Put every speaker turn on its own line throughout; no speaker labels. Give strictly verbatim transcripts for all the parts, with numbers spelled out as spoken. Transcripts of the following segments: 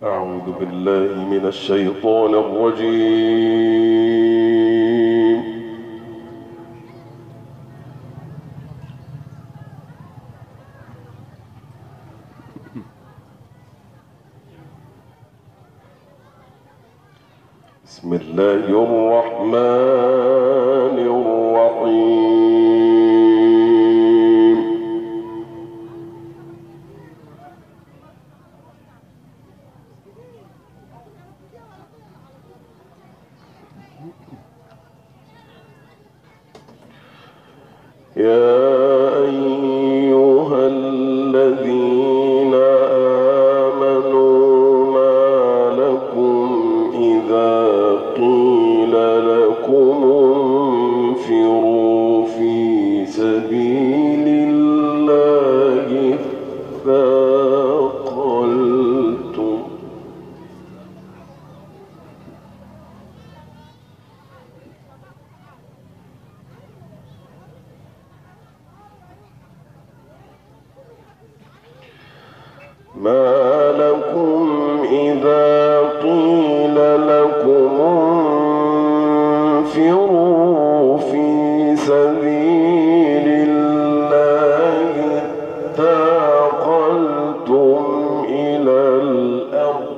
أعوذ بالله من الشيطان الرجيم. بسم الله الرحمن الرحيم. يا أيها الذين آمنوا ما لكم إذا قيل لكم انفروا في سبيل الله اثاقلتم ما لكم إذا قيل لكم انفروا في سبيل الله اثاقلتم إلى الأرض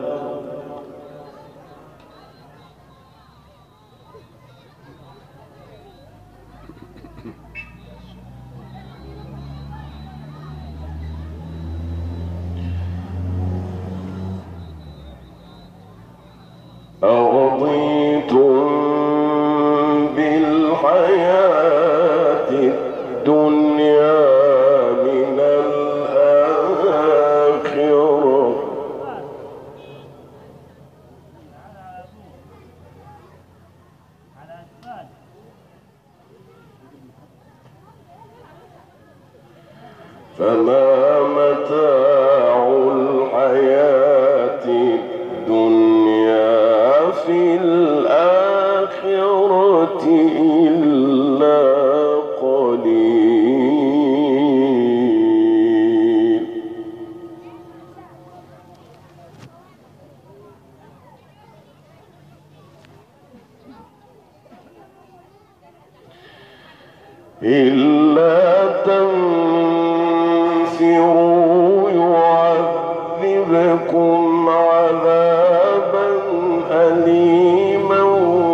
أرضيتم بالحياة الدنيا من الآخرة فما متاع الحياة الدنيا في الآخرة إلا قليل. إلا تنفروا يعذبكم عذابا أليما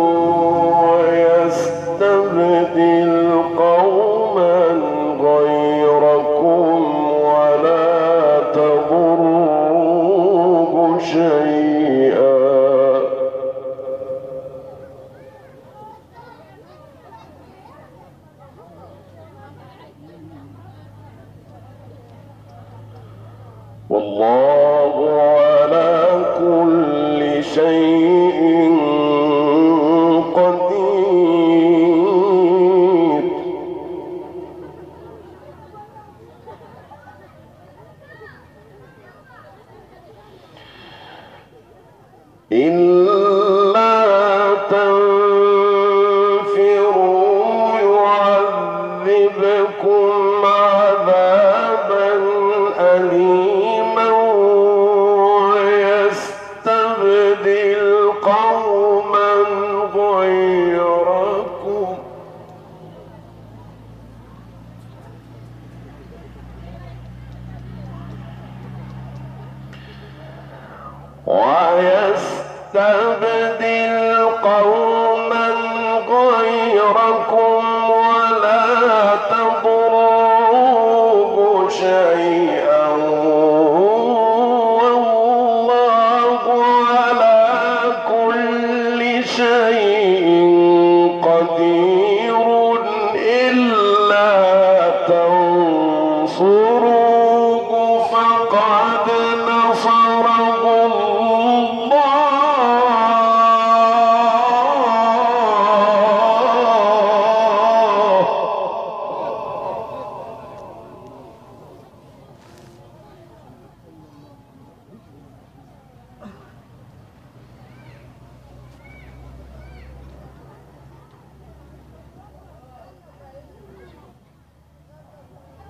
ويستبدل قوما غيركم ولا تضروه شيئا والله على كل شيء قدير. إلا تنفروا يعذبكم عذابا أليما ويستبدل قوما غيركم ويستبدل قوما غيركم ولا تضروه شيئا والله على كل شيء قدير. إلا تنصروه فقد نصره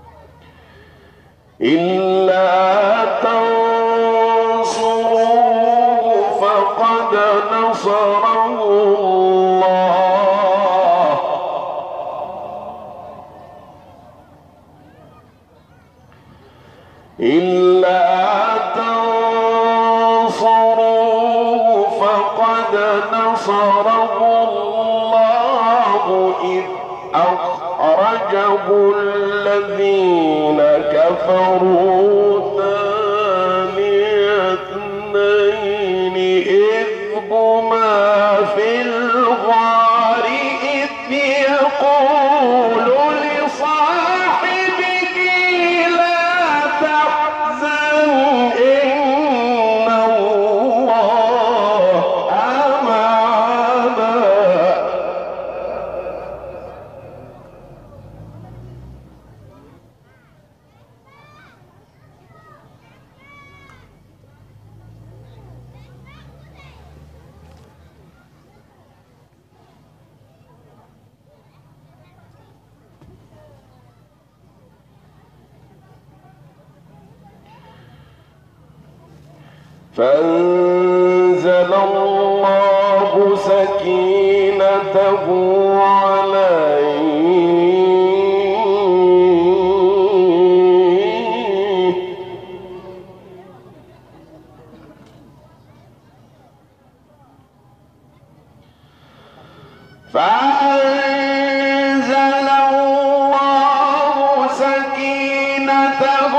إلا تنصروه إذ أخرجه الذين كفروا ثاني اثنين إذ هما في الغار إذ يقول لصاحبه لا تحزن إن الله معنا. فأنزل الله سكينته عليه فأنزل الله سكينته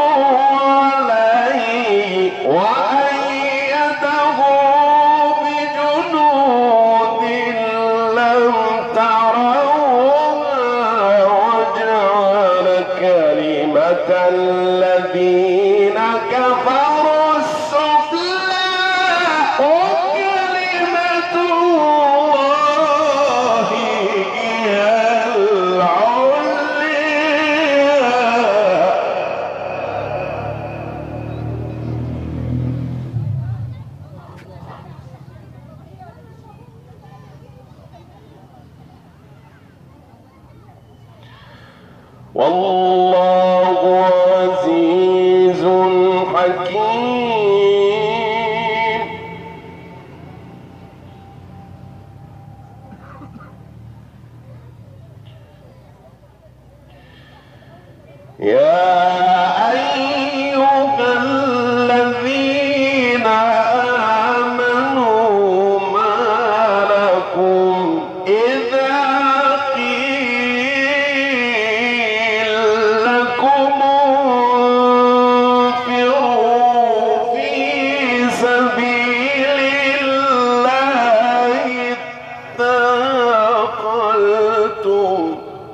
عليه وأيده بجنود لم تروها وجعل كلمة الذين كفروا السفلى وكلمة الله هي العليا. والله عزيز حكيم. يا أيها الذين آمنوا ما لكم إذا قيل لكم انفروا في سبيل الله اثاقلتم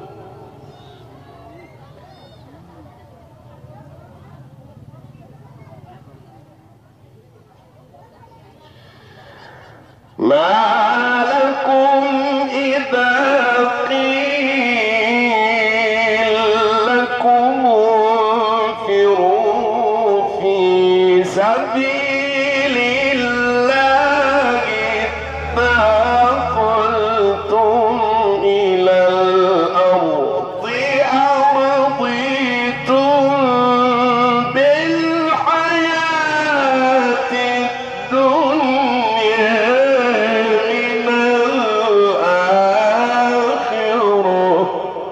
ما لكم إذا قيل لكم انفروا في سبيل الله اثاقلتم إلى الأرض أرضيتم بالحياة الدنيا من الآخرة.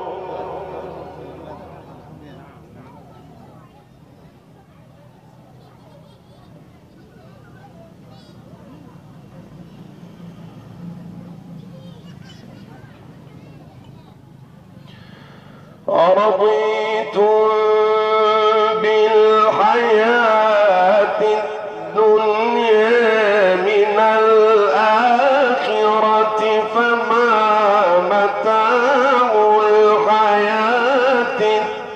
أرضيتم بالحياة الدنيا من الآخرة فما متاع الحياة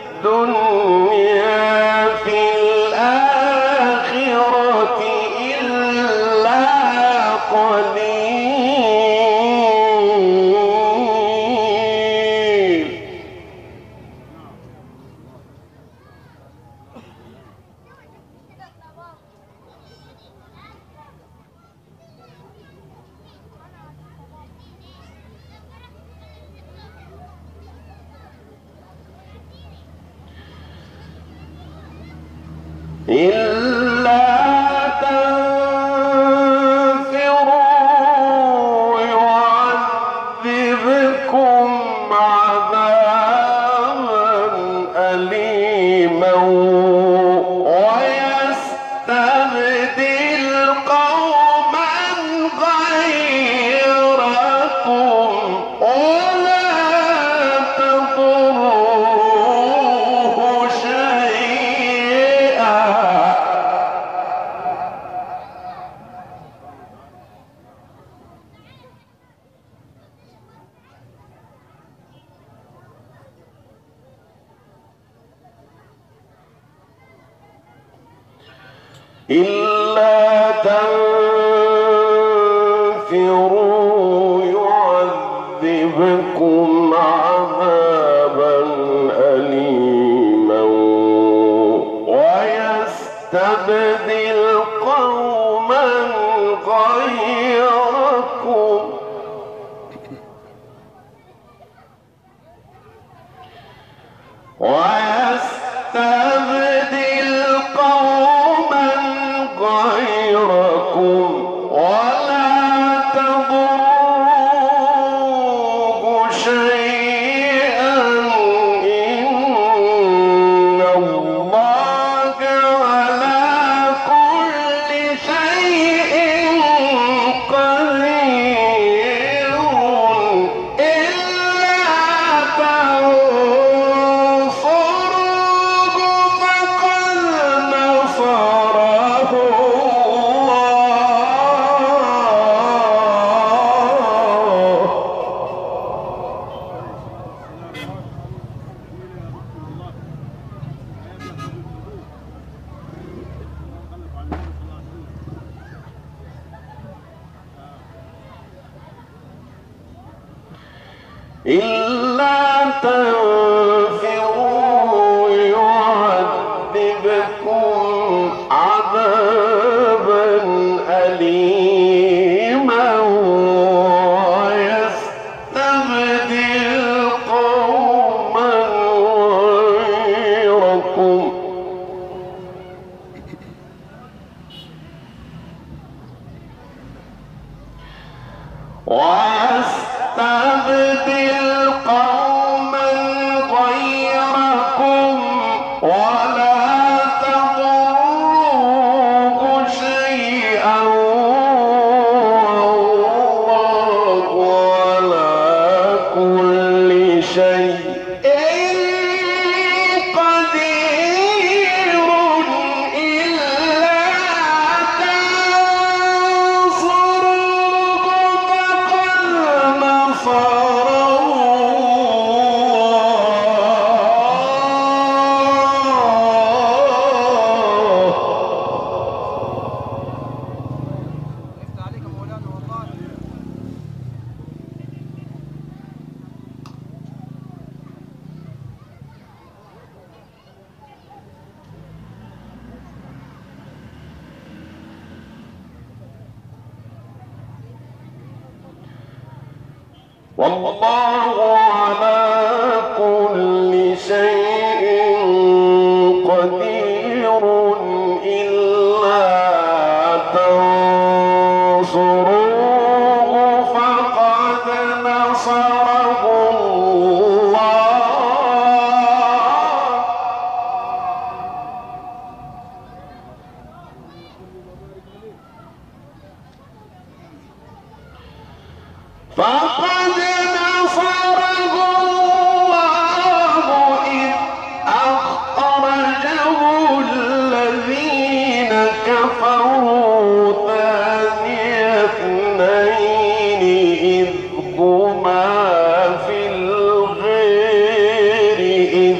الدنيا في الآخرة إلا قليل. إلا تنفروا يعذبكم عذابا أليما ويستبدل قوما غيركم ولا إلا تنفروا يعذبكم عذابا أليما ويستبدل قوما غيركم ويستبدل قوما غيركم ولا تضروه شيئا إن الله على كل شيء قدير إلا تنصروه فقد نصره إلا تنفروا يعذبكم عذابا أليما ويستبدل قوما غيركم ويستبدل قوما غيركم ولا تضروه شيئا والله على كل شيء قدير إلا تنصروه فقد نصره والله على كل شيء قدير إلا تنصروه فقد نصره الله فقد نصره الله إذ أخرجه الذين كفروا ثاني اثنين إذ هما في الغار إذ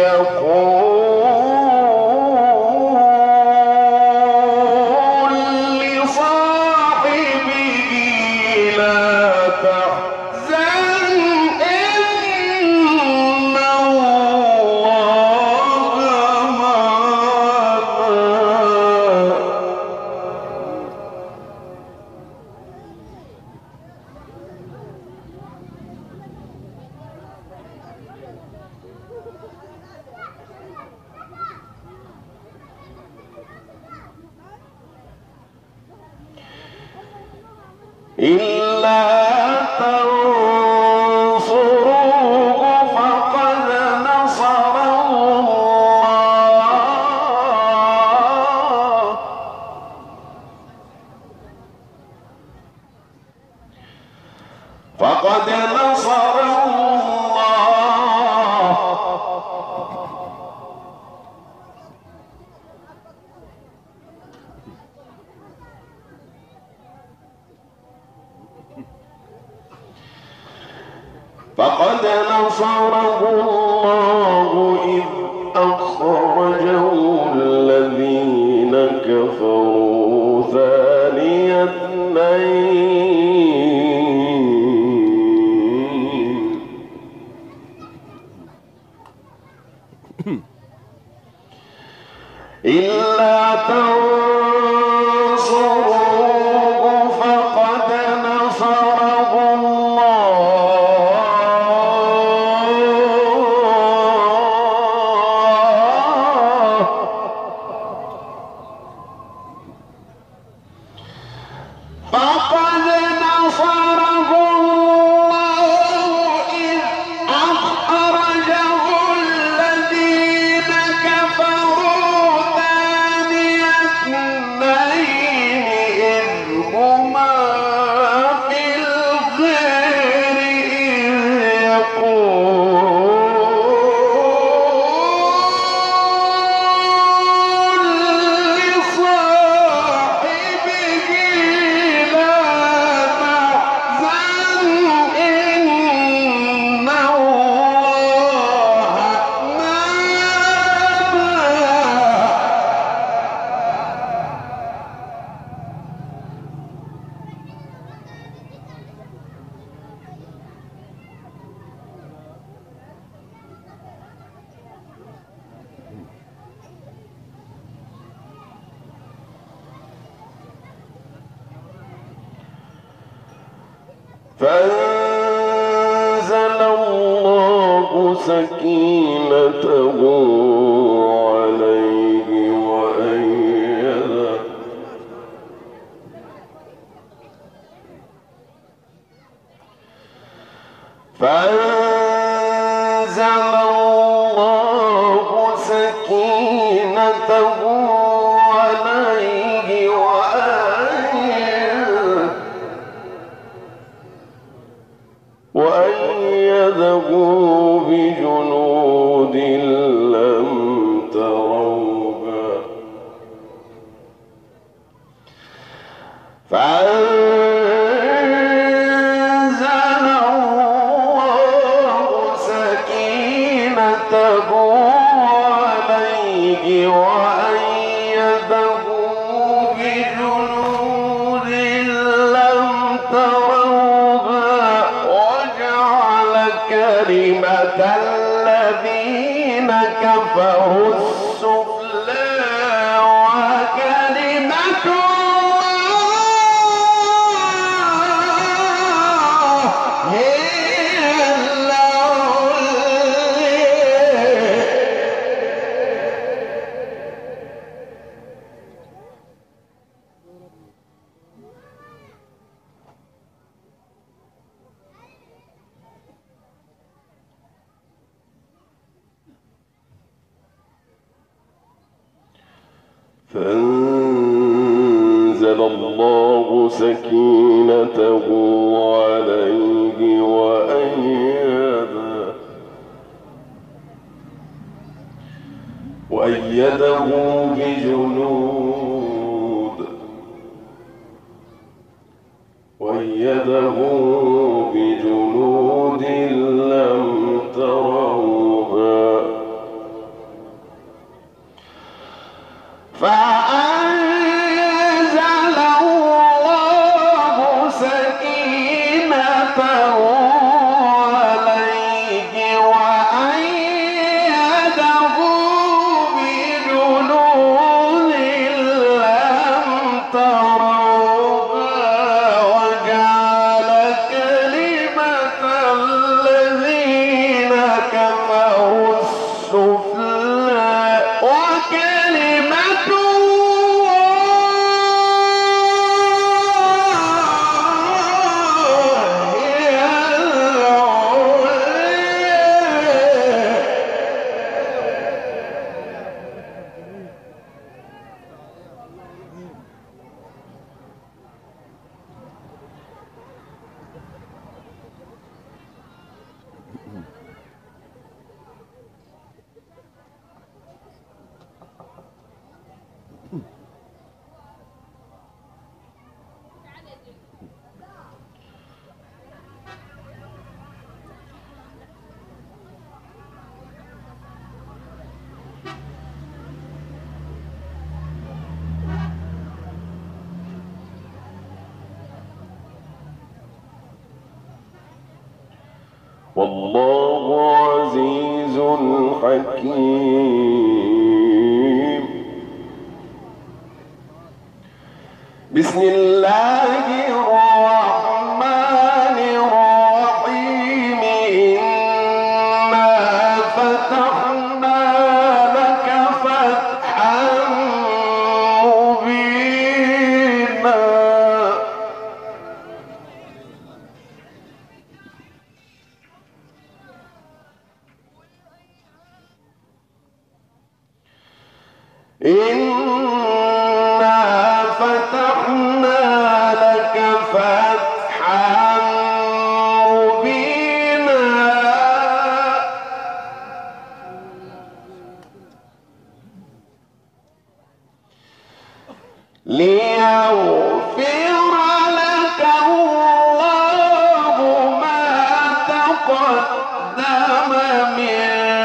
يقول لصاحبه لا تحزن إن الله معنا إلا تنصروه فقد نصره الله فقد نصره الله فقد نصره الله إذ أخرجه الذين كفروا إلا تنصروه فقد نصره الله فقد نصره الله إذ أخرجه الذين كفروا ثاني اثنين إذ هما في الغار إذ يقول لصاحبه لا تحزن إن الله فأنزل الله سكينته عليه وأيده فأنزل الله سكينته عليه وأيده وأيده بجنود لم تروها فأنزل الله سكينته عليه وأيده بجنود لم تروها وجعل كلمة الذين كفروا السفلى وكلمة الله هي فأنزل الله سكينته عليه وأيده وأيده بجنود وأيده بجنود لم تروها فأنزل الله سكينته عليه وأيده بجنود لم تروها وجعل كلمة الذين كفروا السفلى وكلمة الله هي والله عزيز حكيم بسم الله الرحمن الرحيم إنا فتحنا لك فتحا مبينا إنا فتحنا لك فتحا مبينا ليغفر لك الله ما تقدم من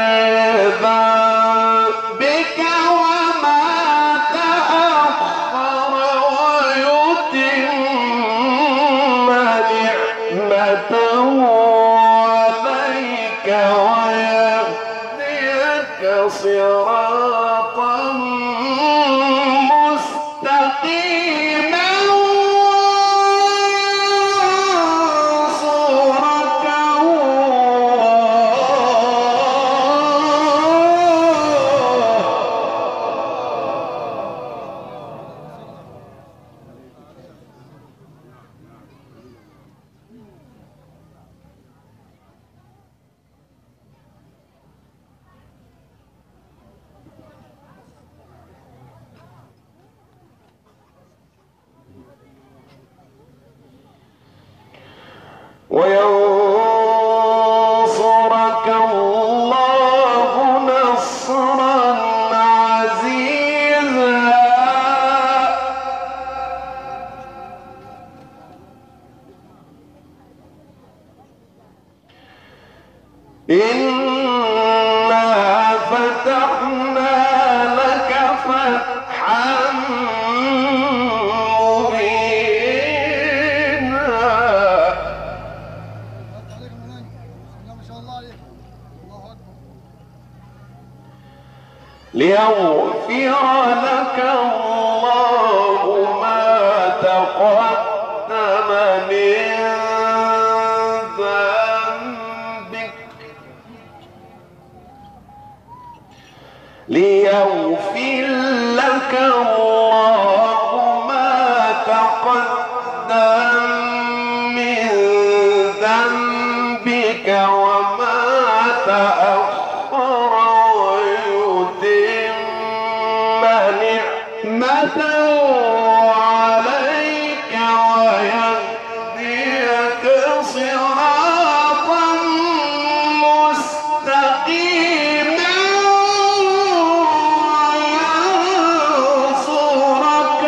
ذنبك وما تأخر ويتم نعمته عليك ويهديك صراطا مستقيما وينصرك وينصرك الله نصرا عزيزا إنا فتحنا لك فتحا ليغفر لك الله ما تقدم من ذنبك ليغفر لك الله ما تقدم من ذنبك وما تأخر نعمته عليك ويهديك صراطا مستقيما وينصرك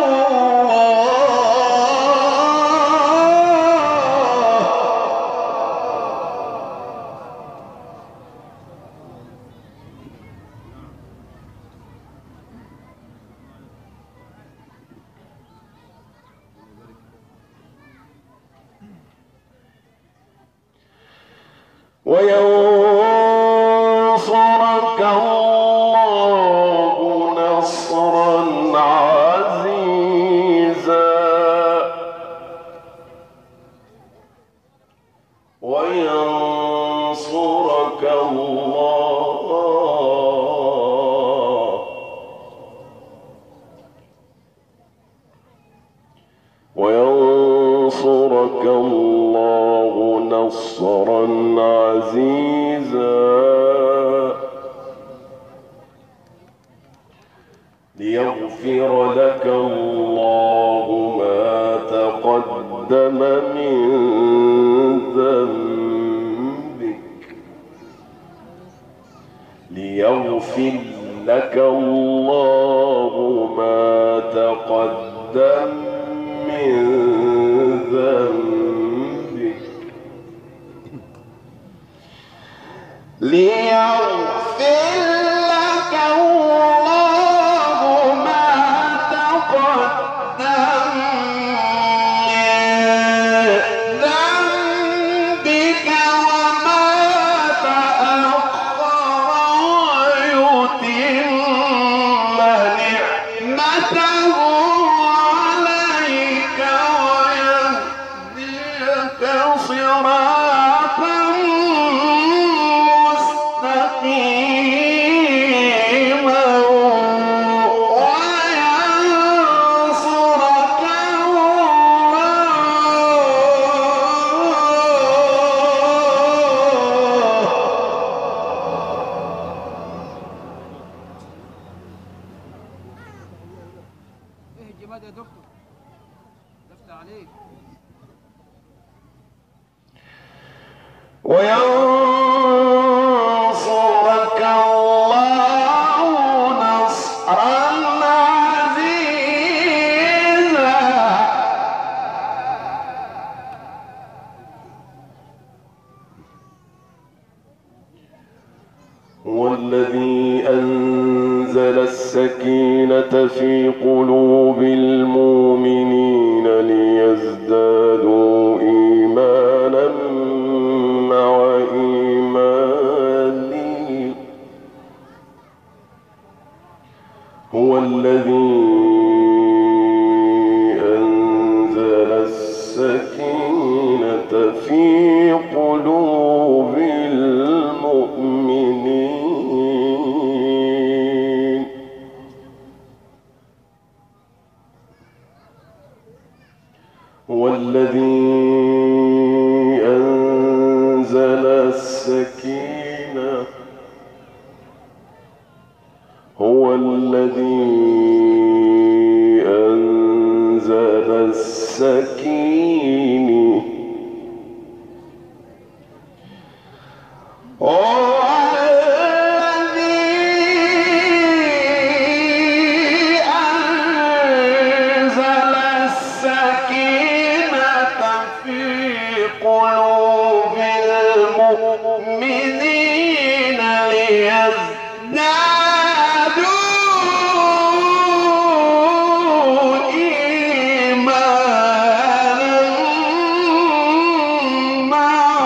وينصرك الله نصرا عزيزا وينصرك الله وينصرك الله نصرا عزيزا ليغفر لك الله ما تقدم من ذنبك ليغفر لك الله ما تقدم من ذنبك ليغفر لك الله ما تقدم من ذنبك وما تأخر ويتم نعمته عليك هو الذي أنزل السكينة في قلوب المؤمنين ليزدادوا إيمانا مع إيمانهم. هو الذي أنزل السكينة في قلوب المؤمنين. هو الذي أنزل السكينة هو الذي أنزل السكينة قلوب المؤمنين ليزدادوا إيمانا مع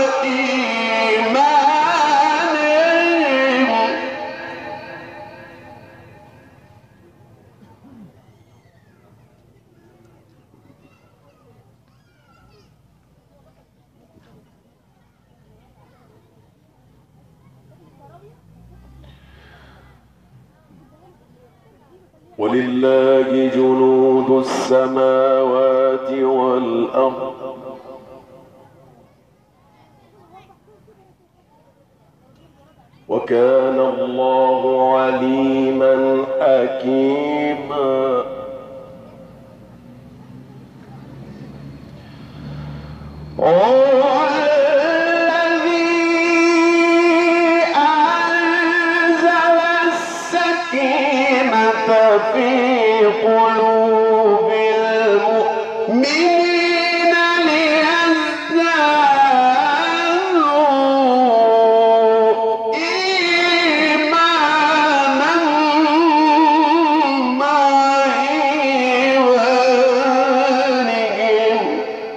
إيمانهم. ولله جنود السماوات والأرض وكان الله عليما حكيما. في قلوب المؤمنين ليزدادوا إيمانا مع إيمانهم.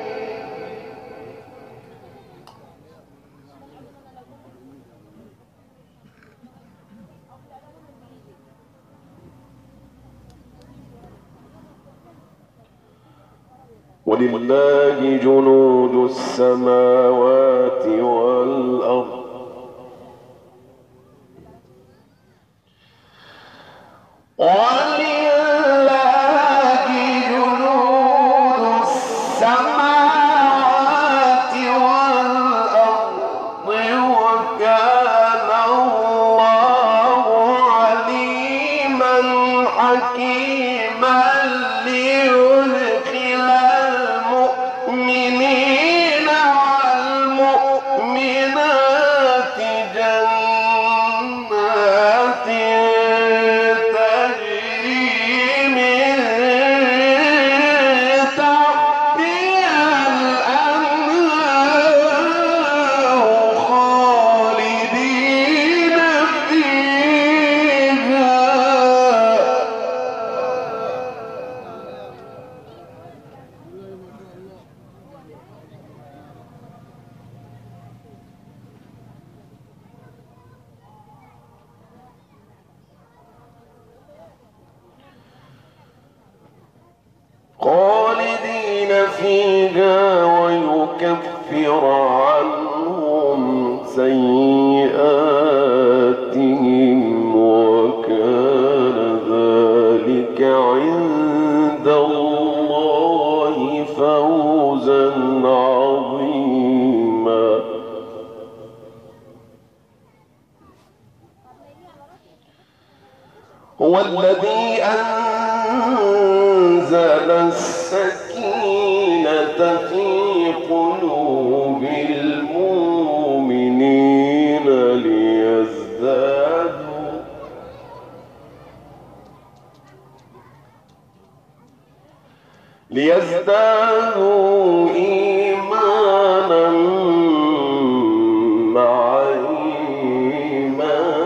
ولله جنود السماوات والأرض ولله جنود السماوات والأرض وكان الله عليما حكيما ليدخل المؤمنين والمؤمنات جنات تجري من تحتها الأنهار خالدين فيها. خالدين فيها ويكفر عنهم سيئاتهم وكان ذلك عند الله فوزا عظيما. هو الذي أنزل السكينة في قلوب المؤمنين ليزدادوا ليزدادوا إيمانا مع إيمانهم.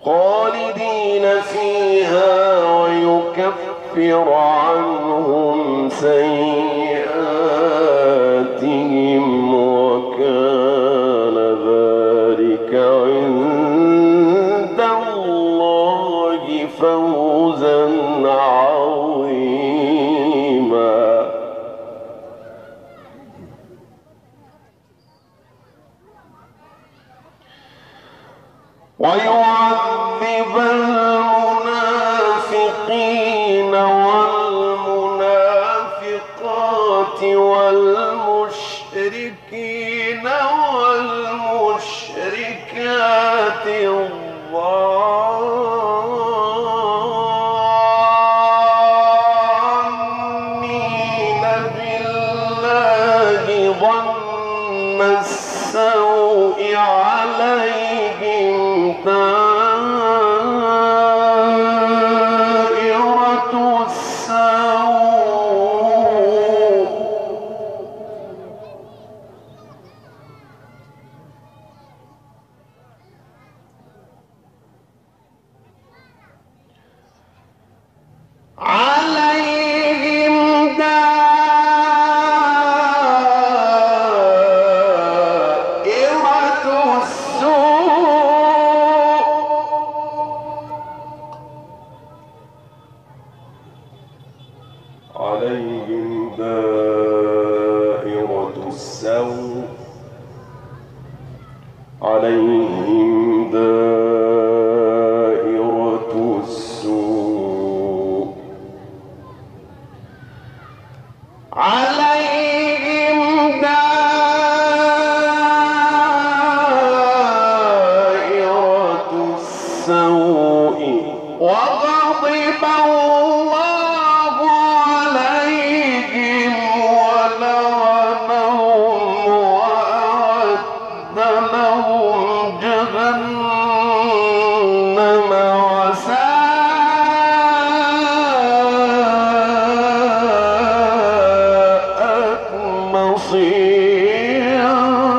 خالدين فيها ويكفر عنهم سيئاتهم وكان ذلك عند الله فوزا عظيما. ويعذب المنافقين والمنافقات والمشركين والمشركات الظانين بالله ظن السوء عليهم دائرة السوء عليهم دائرة السوء عليهم دائرة السوء عليهم دائرة السوء عليهم دائرة السوء وغضب الله عليهم ولعنهم وأعد لهم جهنم وساءت مصيرا.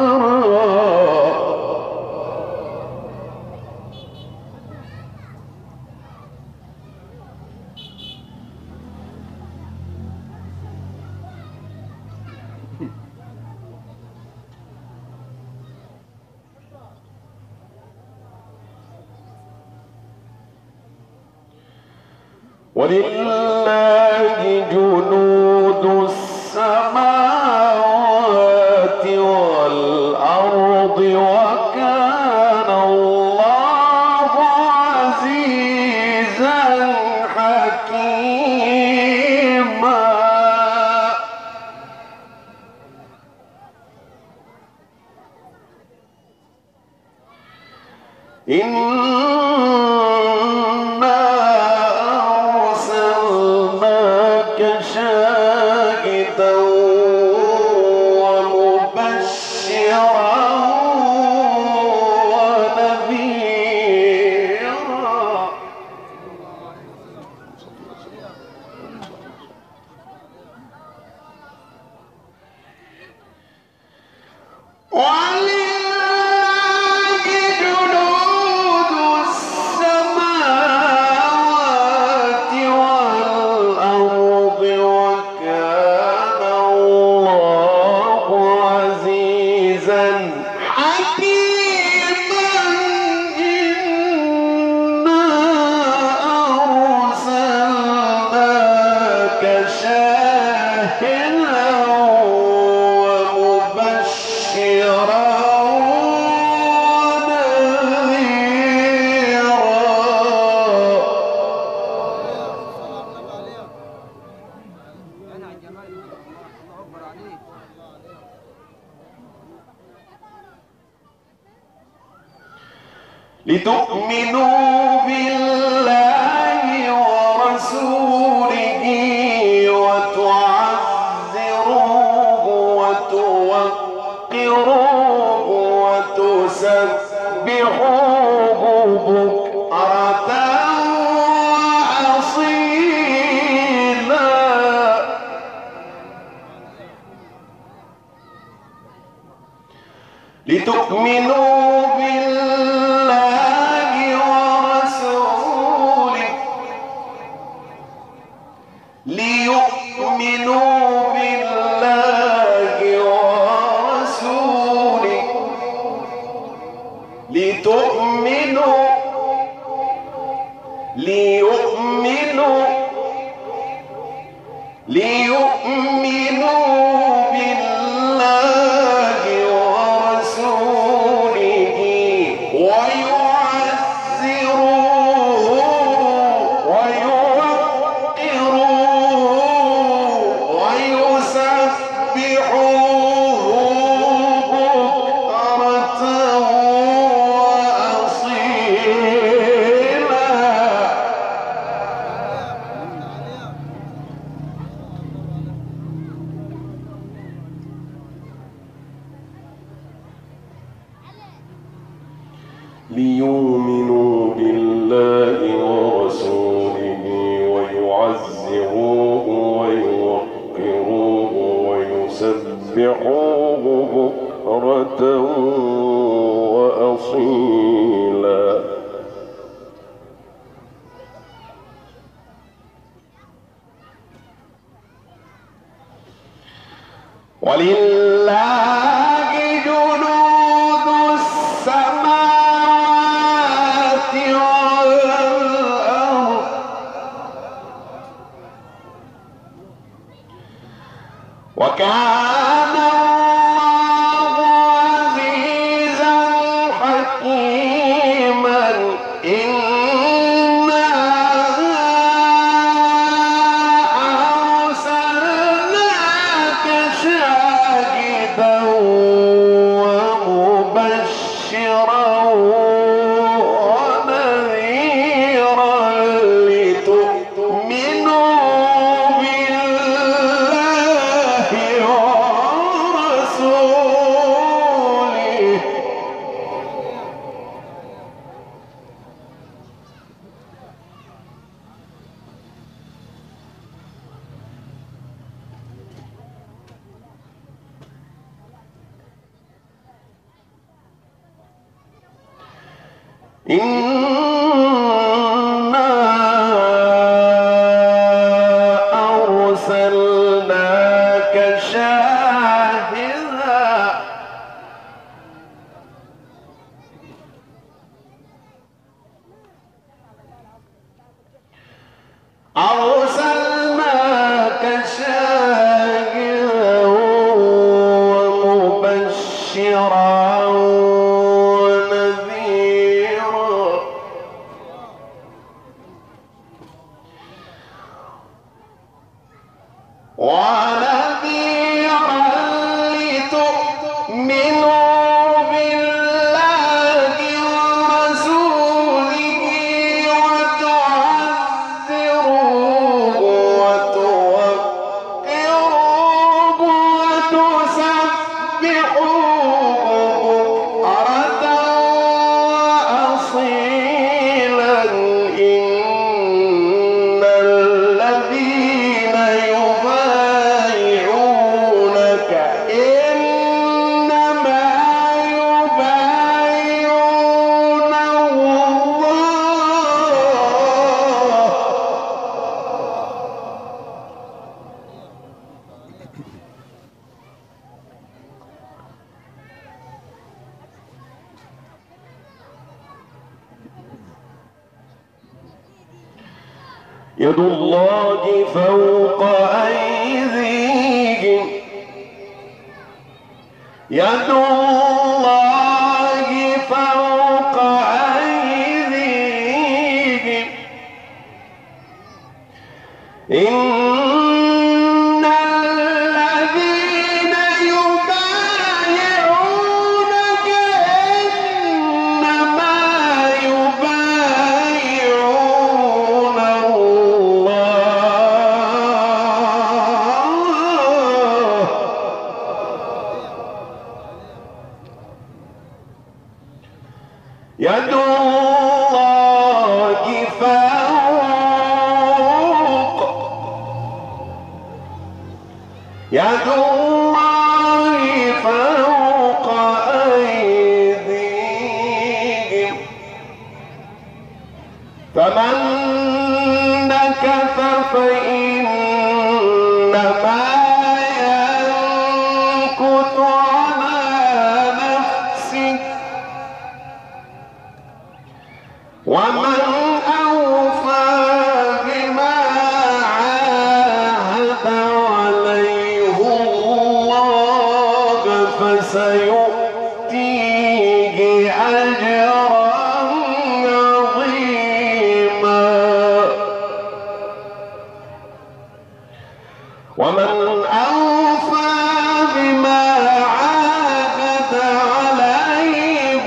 ولله جنود السماوات والأرض وكان الله عزيزا حكيما. شاهدا ومبشرا ونذيرا. ولله جنود السماوات والأرض وكان الله عزيزا حكيما. إنا أرسلناك شاهدا ومبشرا لتؤمنوا بالله ورسوله وتعزروه وتوقروه وتسبحوه بكرة وأصيلا. لتؤمنوا بالله ورسوله ليؤمنوا بالله ورسوله لتؤمنوا ليؤمنوا ليؤمنوا بالله ورسوله ويعزروه ويوقروه ويسبحوه بكرة وأصيلا. ليؤمنوا بالله ورسوله ويعزروه ويوقروه ويسبحوه بكرة وأصيلا. ولله جنود السماوات والأرض وكان الله عزيزا حكيما. إنا أرسلناك شاهدا ومبشرا ونذيرا لتؤمنوا بالله ورسوله إنا أرسلناك شاهدا أرسلناك شاهدا ومبشرا ونذيرا ونذيرا لتؤمنوا بالله ورسوله وتعزروه وتوقروه وتسبحوه بكرة وأصيلا. إن الذين يبايعونك إنما يبايعون الله يد الله فوق أيديهم يد الله فوق أيديهم. إن الذين يبايعونك إنما يبايعون الله يد الله فوق يد الله فوق أيديهم. فمن نكث فإن ومن أوفى بما عاهد عليه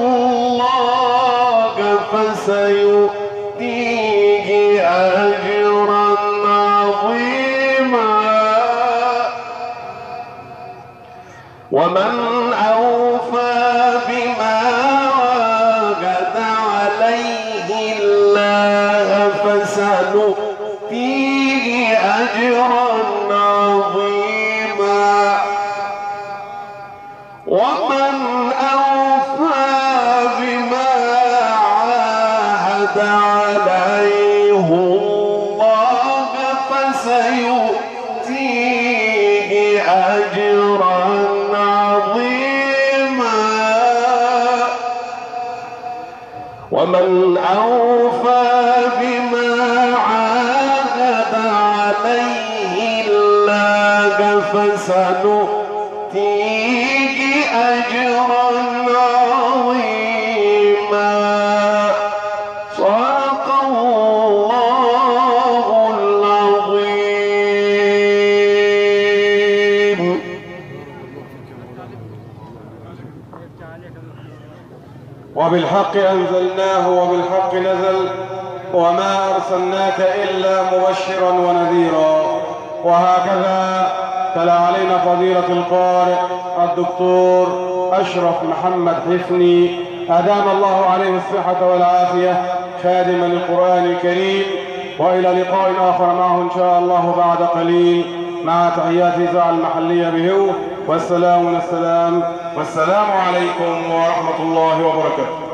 الله فسيؤتيه أجرا عظيما. ومن أوفى بما عاهد عليه الله فسنؤتيه أجرا عظيما. ومن أوفى بما عاهد عليه الله فسيؤتيه أجرا عظيما. ومن أوفى بما عاهد عليه الله فسنؤتيه أجرا عظيما. صدق الله العظيم.
وبالحق أنزلناه وبالحق نزل وما أرسلناك إلا مبشرا ونذيرا. وهكذا تلا علينا فضيلة القارئ الدكتور أشرف محمد حفني أدام الله عليه الصحة والعافية خادما للقرآن الكريم. وإلى لقاء آخر معه إن شاء الله بعد قليل مع تحيات إذاعة المحلية بهو. والسلام والسلام والسلام عليكم ورحمة الله وبركاته.